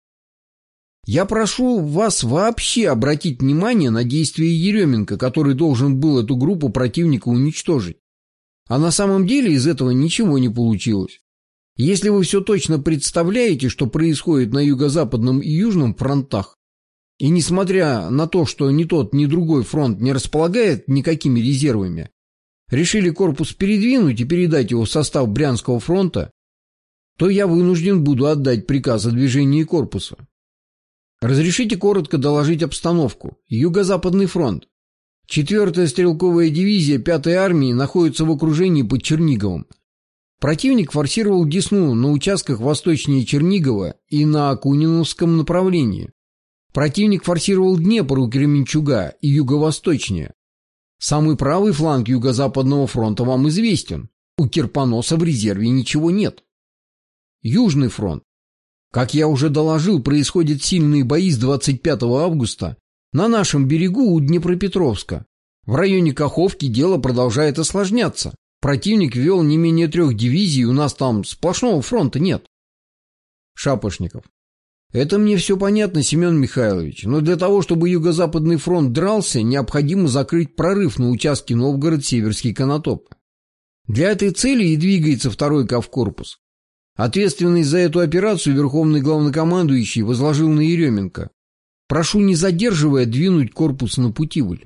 Я прошу вас вообще обратить внимание на действия Еременко, который должен был эту группу противника уничтожить. А на самом деле из этого ничего не получилось. Если вы все точно представляете, что происходит на юго-западном и южном фронтах, и несмотря на то, что ни тот, ни другой фронт не располагает никакими резервами, решили корпус передвинуть и передать его в состав Брянского фронта, то я вынужден буду отдать приказ о движении корпуса. Разрешите коротко доложить обстановку. Юго-Западный фронт. четвёртая стрелковая дивизия пятой армии находится в окружении под Черниговым. Противник форсировал Десну на участках восточнее Чернигова и на Акуниновском направлении. Противник форсировал Днепр у Кременчуга и юго-восточнее. Самый правый фланг Юго-Западного фронта вам известен. У Кирпоноса в резерве ничего нет. Южный фронт. Как я уже доложил, происходят сильные бои с двадцать пятого августа на нашем берегу у Днепропетровска. В районе Каховки дело продолжает осложняться. Противник ввел не менее трех дивизий, у нас там сплошного фронта нет. Шапошников. Это мне все понятно, Семен Михайлович, но для того, чтобы Юго-Западный фронт дрался, необходимо закрыть прорыв на участке Новгород-Северский Конотоп. Для этой цели и двигается второй Кавкорпус. Ответственность за эту операцию верховный главнокомандующий возложил на Еременко. Прошу, не задерживая, двинуть корпус на Путивль.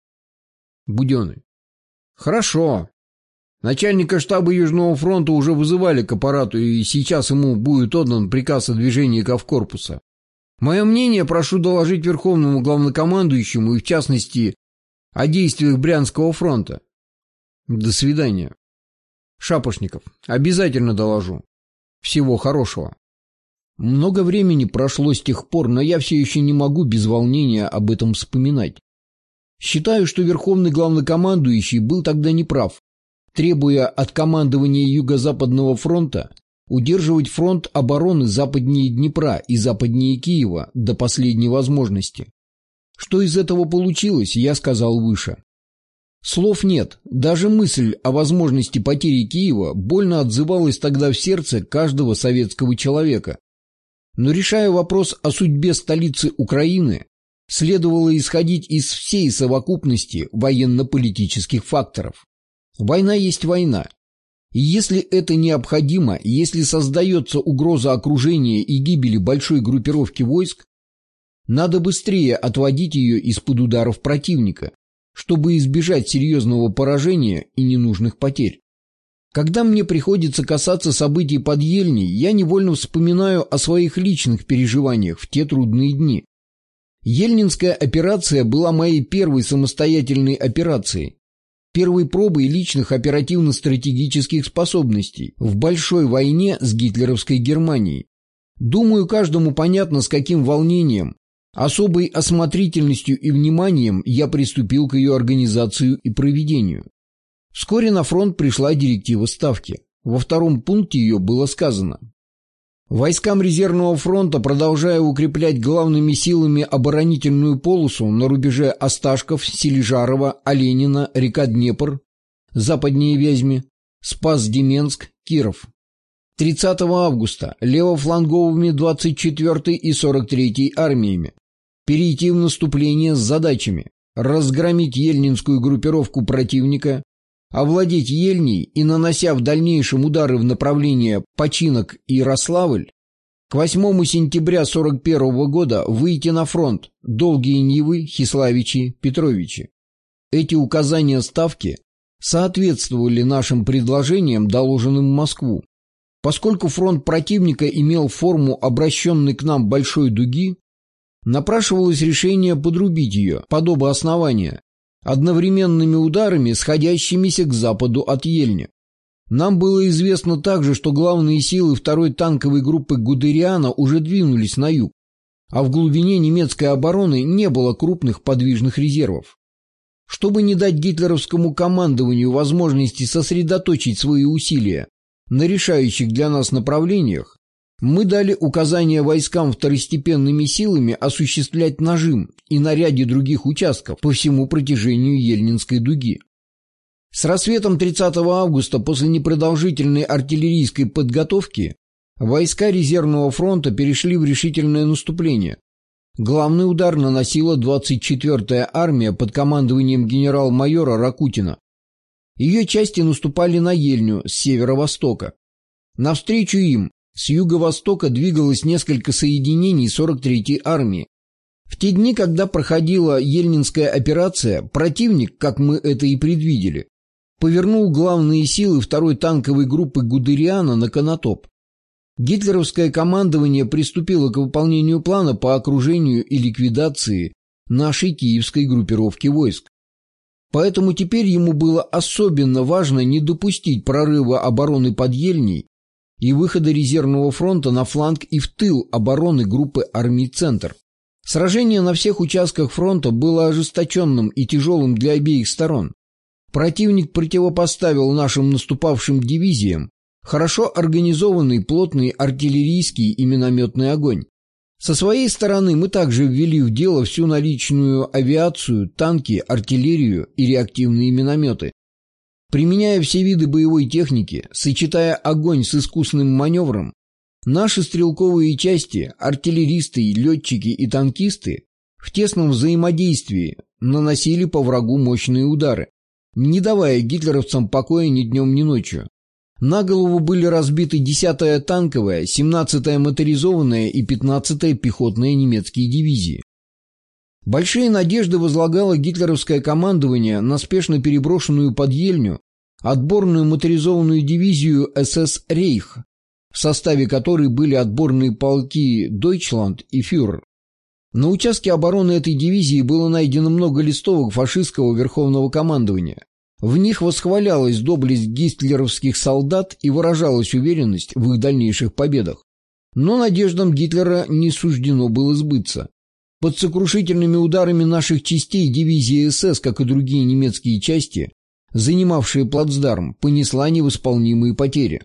Буденный. Хорошо. Начальника штаба Южного фронта уже вызывали к аппарату, и сейчас ему будет отдан приказ о движении Кавкорпуса. Мое мнение прошу доложить верховному главнокомандующему и, в частности, о действиях Брянского фронта. До свидания. Шапошников. Обязательно доложу. Всего хорошего. Много времени прошло с тех пор, но я все еще не могу без волнения об этом вспоминать. Считаю, что верховный главнокомандующий был тогда неправ, требуя от командования Юго-Западного фронта удерживать фронт обороны западнее Днепра и западнее Киева до последней возможности. Что из этого получилось, я сказал выше. Слов нет, даже мысль о возможности потери Киева больно отзывалась тогда в сердце каждого советского человека. Но решая вопрос о судьбе столицы Украины, следовало исходить из всей совокупности военно-политических факторов. Война есть война. И если это необходимо, если создается угроза окружения и гибели большой группировки войск, надо быстрее отводить ее из-под ударов противника, чтобы избежать серьезного поражения и ненужных потерь. Когда мне приходится касаться событий под Ельней, я невольно вспоминаю о своих личных переживаниях в те трудные дни. Ельнинская операция была моей первой самостоятельной операцией, первой пробой личных оперативно-стратегических способностей в большой войне с гитлеровской Германией. Думаю, каждому понятно, с каким волнением, особой осмотрительностью и вниманием я приступил к ее организации и проведению. Вскоре на фронт пришла директива Ставки. Во втором пункте ее было сказано: войскам резервного фронта, продолжая укреплять главными силами оборонительную полосу на рубеже Осташков, Сележарова, Оленина, река Днепр, западнее Вязьмы, Спас-Деменск, Киров. тридцатого августа левофланговыми двадцать четвёртой и сорок третьей армиями перейти в наступление с задачами разгромить ельнинскую группировку противника, овладеть Ельней и, нанося в дальнейшем удары в направлении Починок и Ярославль, к восьмому сентября сорок первого года выйти на фронт Долгие Нивы, Хиславичи, Петровичи. Эти указания Ставки соответствовали нашим предложениям, доложенным в Москву. Поскольку фронт противника имел форму обращенной к нам большой дуги, напрашивалось решение подрубить ее, подобно основания, одновременными ударами, сходящимися к западу от Ельни. Нам было известно также, что главные силы второй танковой группы Гудериана уже двинулись на юг, а в глубине немецкой обороны не было крупных подвижных резервов. Чтобы не дать гитлеровскому командованию возможности сосредоточить свои усилия на решающих для нас направлениях, мы дали указание войскам второстепенными силами осуществлять нажим и на ряде других участков по всему протяжению Ельнинской дуги. С рассветом тридцатого августа после непродолжительной артиллерийской подготовки войска резервного фронта перешли в решительное наступление. Главный удар наносила двадцать четвёртая армия под командованием генерал-майора Ракутина. Ее части наступали на Ельню с северо-востока. Навстречу им с юго-востока двигалось несколько соединений сорок третьей армии. В те дни, когда проходила Ельнинская операция, противник, как мы это и предвидели, повернул главные силы второй танковой группы Гудериана на Конотоп. Гитлеровское командование приступило к выполнению плана по окружению и ликвидации нашей киевской группировки войск. Поэтому теперь ему было особенно важно не допустить прорыва обороны под Ельней и выхода резервного фронта на фланг и в тыл обороны группы армий «Центр». Сражение на всех участках фронта было ожесточенным и тяжелым для обеих сторон. Противник противопоставил нашим наступавшим дивизиям хорошо организованный плотный артиллерийский и минометный огонь. Со своей стороны мы также ввели в дело всю наличную авиацию, танки, артиллерию и реактивные минометы. Применяя все виды боевой техники, сочетая огонь с искусным маневром, наши стрелковые части, артиллеристы, летчики и танкисты в тесном взаимодействии наносили по врагу мощные удары, не давая гитлеровцам покоя ни днем, ни ночью. На голову были разбиты десятая танковая, семнадцатая моторизованная и пятнадцатая пехотная немецкие дивизии. Большие надежды возлагало гитлеровское командование на спешно переброшенную под Ельню отборную моторизованную дивизию эс эс «Рейх», в составе которой были отборные полки «Дойчланд» и «Фюрер». На участке обороны этой дивизии было найдено много листовок фашистского верховного командования. В них восхвалялась доблесть гитлеровских солдат и выражалась уверенность в их дальнейших победах. Но надеждам Гитлера не суждено было сбыться. Под сокрушительными ударами наших частей дивизия эс эс, как и другие немецкие части, занимавшие плацдарм, понесла невосполнимые потери.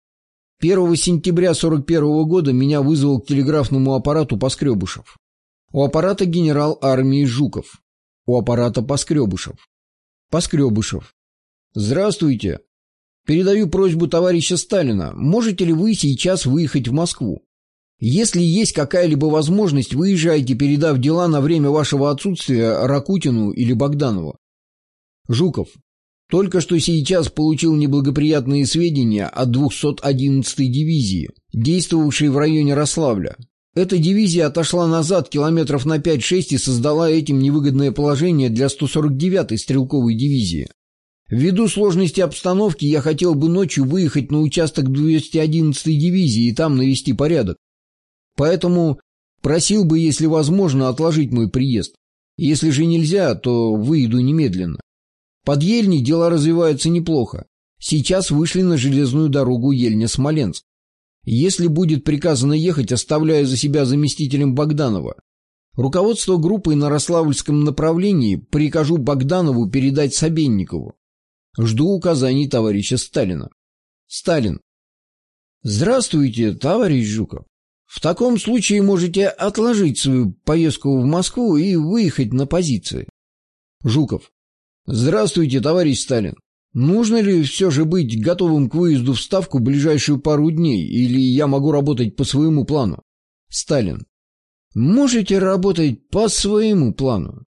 первого сентября сорок первого года меня вызвал к телеграфному аппарату Поскребышев. У аппарата генерал армии Жуков. У аппарата Поскребышев. Поскребышев. Здравствуйте. Передаю просьбу товарища Сталина. Можете ли вы сейчас выехать в Москву? Если есть какая-либо возможность, выезжайте, передав дела на время вашего отсутствия Ракутину или Богданову. Жуков. Только что сейчас получил неблагоприятные сведения от двухсот одиннадцатой дивизии, действовавшей в районе Рославля. Эта дивизия отошла назад километров на пять-шесть и создала этим невыгодное положение для сто сорок девятой стрелковой дивизии. Ввиду сложности обстановки я хотел бы ночью выехать на участок двухсот одиннадцатой дивизии и там навести порядок. Поэтому просил бы, если возможно, отложить мой приезд. Если же нельзя, то выйду немедленно. Под Ельней дела развиваются неплохо. Сейчас вышли на железную дорогу Ельня-Смоленск. Если будет приказано ехать, оставляю за себя заместителем Богданова. Руководство группой на Рославльском направлении прикажу Богданову передать Собенникову. Жду указаний товарища Сталина. Сталин. Здравствуйте, товарищ Жуков. В таком случае можете отложить свою поездку в Москву и выехать на позиции. Жуков. Здравствуйте, товарищ Сталин. Нужно ли все же быть готовым к выезду в Ставку в ближайшую пару дней, или я могу работать по своему плану? Сталин. Можете работать по своему плану.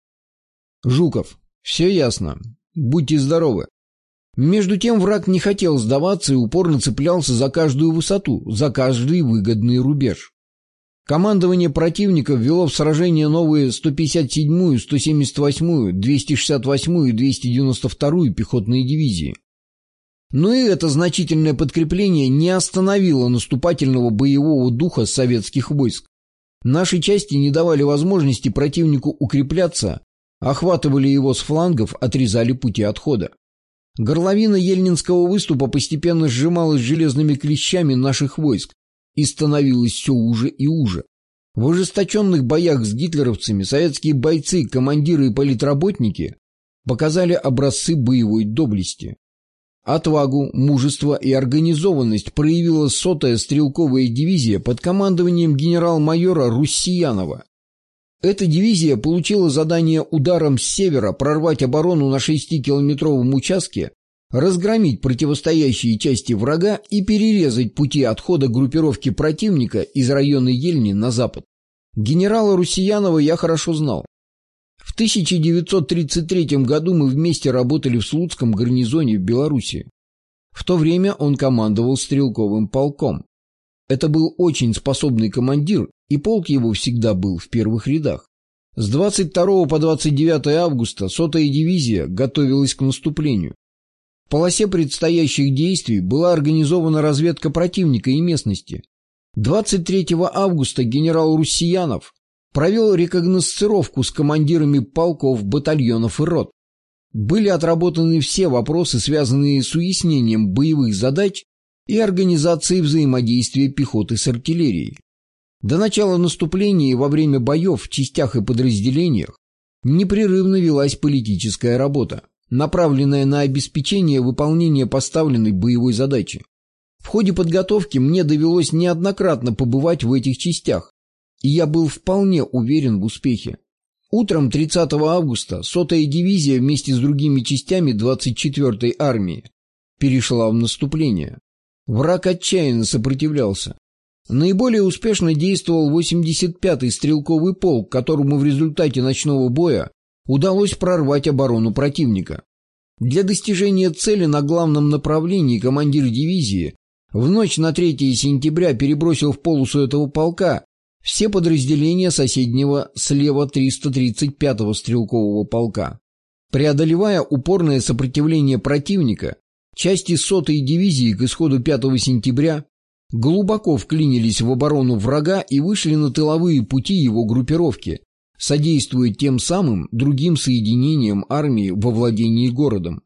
Жуков. Все ясно. Будьте здоровы. Между тем враг не хотел сдаваться и упорно цеплялся за каждую высоту, за каждый выгодный рубеж. Командование противника ввело в сражение новые сто пятьдесят седьмую, сто семьдесят восьмую, двести шестьдесят восьмую и двести девяносто вторую пехотные дивизии. Но и это значительное подкрепление не остановило наступательного боевого духа советских войск. Наши части не давали возможности противнику укрепляться, охватывали его с флангов, отрезали пути отхода. Горловина Ельнинского выступа постепенно сжималась железными клещами наших войск и становилась все уже и уже. В ожесточенных боях с гитлеровцами советские бойцы, командиры и политработники показали образцы боевой доблести. Отвагу, мужество и организованность проявила сотая стрелковая дивизия под командованием генерал-майора Руссиянова. Эта дивизия получила задание ударом с севера прорвать оборону на шестикилометровом участке, разгромить противостоящие части врага и перерезать пути отхода группировки противника из района Ельни на запад. Генерала Руссиянова я хорошо знал. В тысяча девятьсот тридцать третьем году мы вместе работали в Слуцком гарнизоне в Белоруссии. В то время он командовал стрелковым полком. Это был очень способный командир, и полк его всегда был в первых рядах. С двадцать второго по двадцать девятое августа сотая дивизия готовилась к наступлению. В полосе предстоящих действий была организована разведка противника и местности. двадцать третьего августа генерал Руссиянов провел рекогносцировку с командирами полков, батальонов и рот. Были отработаны все вопросы, связанные с уяснением боевых задач и организацией взаимодействия пехоты с артиллерией. До начала наступления и во время боев в частях и подразделениях непрерывно велась политическая работа, направленная на обеспечение выполнения поставленной боевой задачи. В ходе подготовки мне довелось неоднократно побывать в этих частях, и я был вполне уверен в успехе. Утром тридцатого августа сотая дивизия вместе с другими частями двадцать четвёртой армии перешла в наступление. Враг отчаянно сопротивлялся. Наиболее успешно действовал восемьдесят пятый стрелковый полк, которому в результате ночного боя удалось прорвать оборону противника. Для достижения цели на главном направлении командир дивизии в ночь на третье сентября перебросил в полосу этого полка все подразделения соседнего слева триста тридцать пятого стрелкового полка. Преодолевая упорное сопротивление противника, части сотой дивизии к исходу пятого сентября глубоко вклинились в оборону врага и вышли на тыловые пути его группировки, содействуя тем самым другим соединениям армии во владении городом.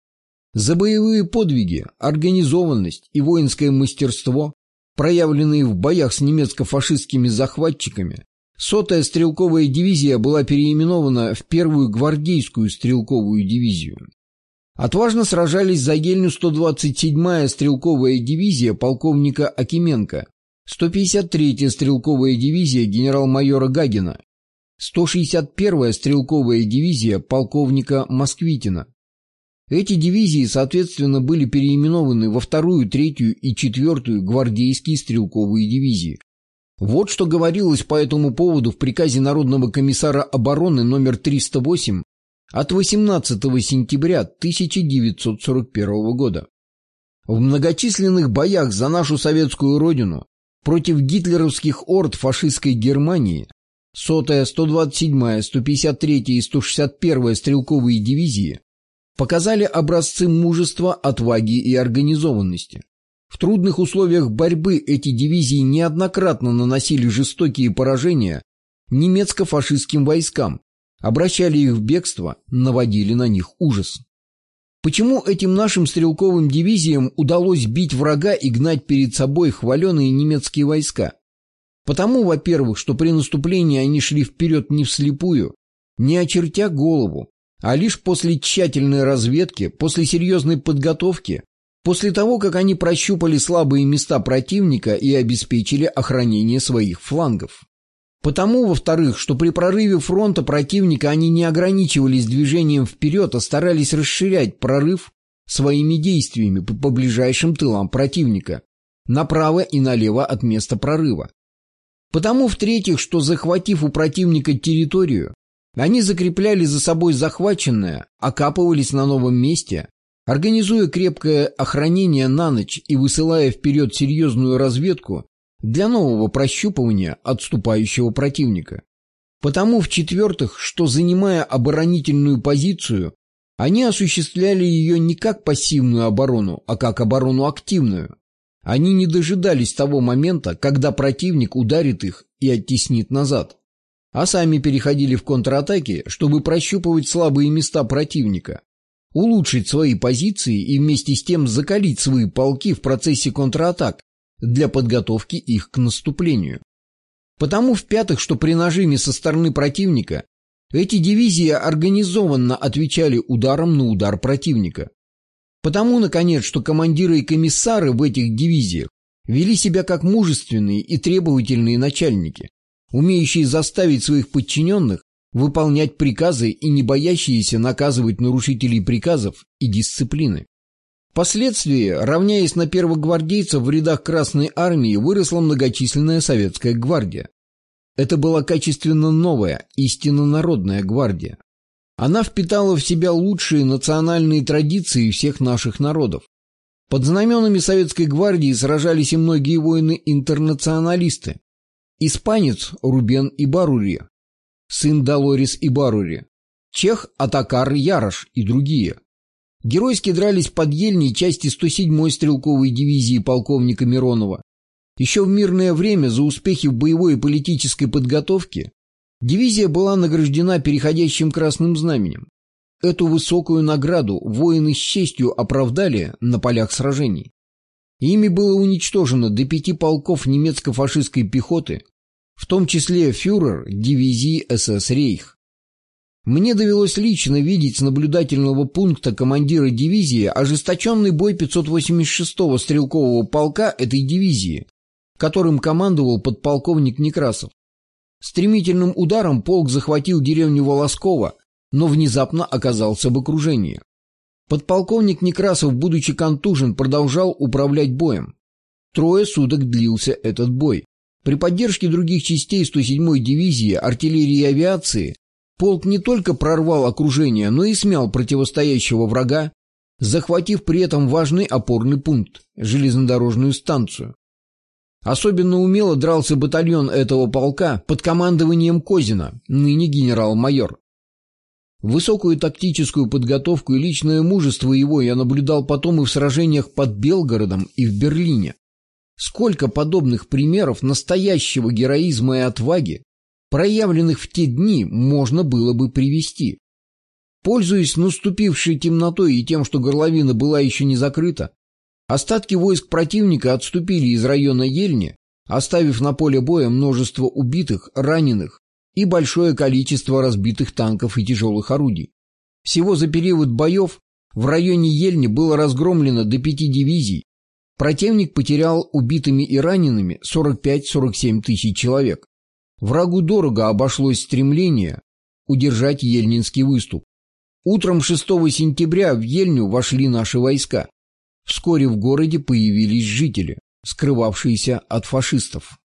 За боевые подвиги, организованность и воинское мастерство, проявленные в боях с немецко-фашистскими захватчиками, сотая стрелковая дивизия была переименована в первую гвардейскую стрелковую дивизию. Отважно сражались за Ельню сто двадцать седьмая стрелковая дивизия полковника Акименко, сто пятьдесят третья стрелковая дивизия генерал-майора Гагина, сто шестьдесят первая стрелковая дивизия полковника Москвитина. Эти дивизии, соответственно, были переименованы во вторую, третью и четвертую гвардейские стрелковые дивизии. Вот что говорилось по этому поводу в приказе Народного комиссара обороны номер триста восемь от восемнадцатого сентября тысяча девятьсот сорок первого года. В многочисленных боях за нашу советскую родину против гитлеровских орд фашистской Германии сотая, сто двадцать седьмая, сто пятьдесят третья и сто шестьдесят первая стрелковые дивизии показали образцы мужества, отваги и организованности. В трудных условиях борьбы эти дивизии неоднократно наносили жестокие поражения немецко-фашистским войскам, обращали их в бегство, наводили на них ужас. Почему этим нашим стрелковым дивизиям удалось бить врага и гнать перед собой хваленые немецкие войска? Потому, во-первых, что при наступлении они шли вперед не вслепую, не очертя голову, а лишь после тщательной разведки, после серьезной подготовки, после того, как они прощупали слабые места противника и обеспечили охранение своих флангов. Потому, во-вторых, что при прорыве фронта противника они не ограничивались движением вперед, а старались расширять прорыв своими действиями по, по ближайшим тылам противника, направо и налево от места прорыва. Потому, в-третьих, что, захватив у противника территорию, они закрепляли за собой захваченное, окапывались на новом месте, организуя крепкое охранение на ночь и высылая вперед серьезную разведку для нового прощупывания отступающего противника. Потому, в-четвертых, что, занимая оборонительную позицию, они осуществляли ее не как пассивную оборону, а как оборону активную. Они не дожидались того момента, когда противник ударит их и оттеснит назад, а сами переходили в контратаки, чтобы прощупывать слабые места противника, улучшить свои позиции и вместе с тем закалить свои полки в процессе контратак для подготовки их к наступлению. Потому, в-пятых, что при нажиме со стороны противника эти дивизии организованно отвечали ударом на удар противника. Потому, наконец, что командиры и комиссары в этих дивизиях вели себя как мужественные и требовательные начальники, умеющие заставить своих подчиненных выполнять приказы и не боящиеся наказывать нарушителей приказов и дисциплины. Впоследствии, равняясь на первогвардейцев в рядах Красной Армии, выросла многочисленная советская гвардия. Это была качественно новая, истинно народная гвардия. Она впитала в себя лучшие национальные традиции всех наших народов. Под знаменами советской гвардии сражались и многие воины-интернационалисты. Испанец Рубен Ибарури, сын Долорес Ибарури, чех Атакар Ярош и другие. Геройски дрались под Ельней части сто седьмой стрелковой дивизии полковника Миронова. Еще в мирное время за успехи в боевой и политической подготовке дивизия была награждена переходящим красным знаменем. Эту высокую награду воины с честью оправдали на полях сражений. Ими было уничтожено до пяти полков немецко-фашистской пехоты, в том числе фюрер дивизии СС «Рейх». Мне довелось лично видеть с наблюдательного пункта командира дивизии ожесточенный бой пятьсот восемьдесят шестого стрелкового полка этой дивизии, которым командовал подполковник Некрасов. Стремительным ударом полк захватил деревню Волосково, но внезапно оказался в окружении. Подполковник Некрасов, будучи контужен, продолжал управлять боем. Трое суток длился этот бой. При поддержке других частей сто седьмой дивизии, артиллерии и авиации полк не только прорвал окружение, но и смял противостоящего врага, захватив при этом важный опорный пункт – железнодорожную станцию. Особенно умело дрался батальон этого полка под командованием Козина, ныне генерал-майор. Высокую тактическую подготовку и личное мужество его я наблюдал потом и в сражениях под Белгородом и в Берлине. Сколько подобных примеров настоящего героизма и отваги, проявленных в те дни, можно было бы привести. Пользуясь наступившей темнотой и тем, что горловина была еще не закрыта, остатки войск противника отступили из района Ельни, оставив на поле боя множество убитых, раненых и большое количество разбитых танков и тяжелых орудий. Всего за период боев в районе Ельни было разгромлено до пяти дивизий. Противник потерял убитыми и ранеными сорок пять — сорок семь тысяч человек. Врагу дорого обошлось стремление удержать Ельнинский выступ. Утром шестого сентября в Ельню вошли наши войска. Вскоре в городе появились жители, скрывавшиеся от фашистов.